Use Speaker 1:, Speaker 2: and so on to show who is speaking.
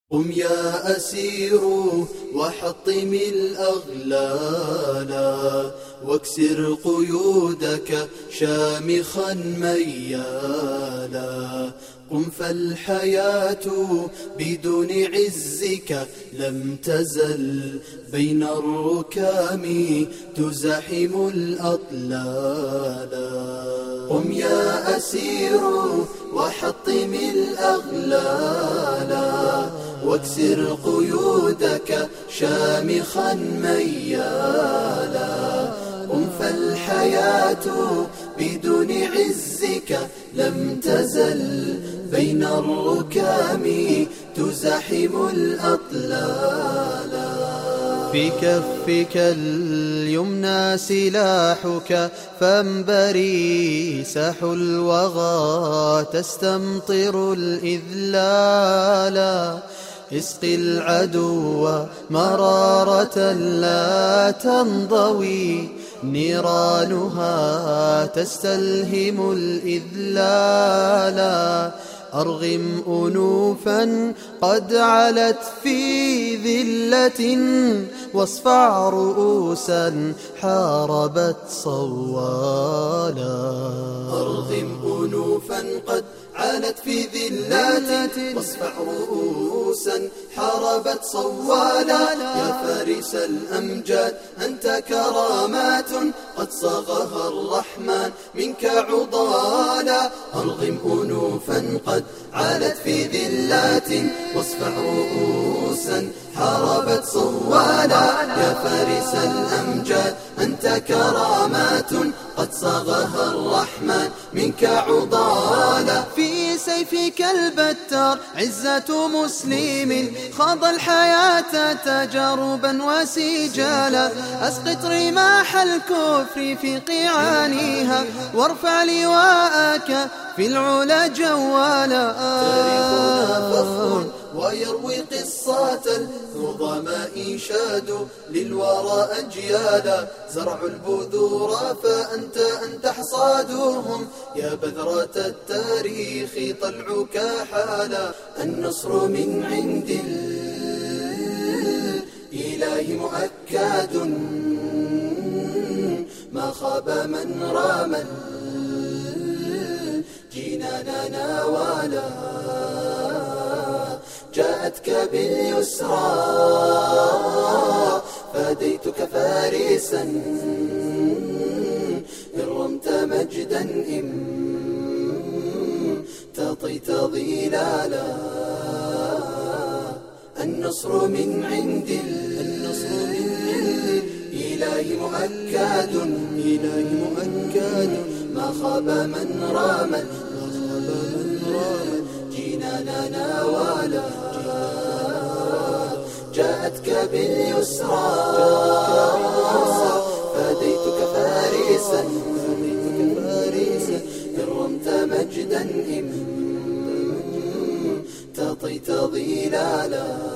Speaker 1: قم يا أسير وحطم الأغلال واكسر قيودك شامخا ميالا. قم فالحياة بدون عزك لم تزل بين الركام تزاحم الأطلال. قم يا أسير وحطم الأغلال واكسر قيودك شامخا ميالا. قم فالحياة بدون عزك لم تزل بين الركام تزاحم الأطلال. في كفك اليمنى سلاحك فانبري ساح الوغى تستمطر الإذلال. اسقي العدو مرارة لا تنضوي نيرانها تستلهم الإذلال. أرغم أنوفا قد علت في ذلة واصفع رؤوسا حاربت صوالا. أرغم أنوفا قد علت في ذلات واصفع رؤوسا حاربت صوالا. يا فارس الأمجاد أنت كرامات قد صاغها الرحمن منك عضالا. أرغم أنوفا قد علت في ذلات واصفع رؤوسا حاربت صوالا. يا فارس الأمجاد أنت كرامات قد صاغها الرحمن منك عضالا. في سيفك البتار عزة مسلم خاض الحياة تجاربا وسجالا. أسقط رماح الكفر في قيعانها وارفع لواءك في العلا جوالا. تاريخنا فخر ويروي قصة النظماء شادوا للورى أجيالا. زرعوا البذور فأنت أن تحصادهم يا بذرة التاريخ طلعك حالا. النصر من عند الإله مؤكد ما خاب من رام الجنان ناوالا. جاءتك باليسرى فديتك فارسا إن رمت مجدا إن تطيت ظلالا. النصر من عند الإله مؤكد ما خاب من رام جنانا ناوالا. جاءتك باليسرى فديتك فارسا إن رمت مجدا إن تطيت ظلالا.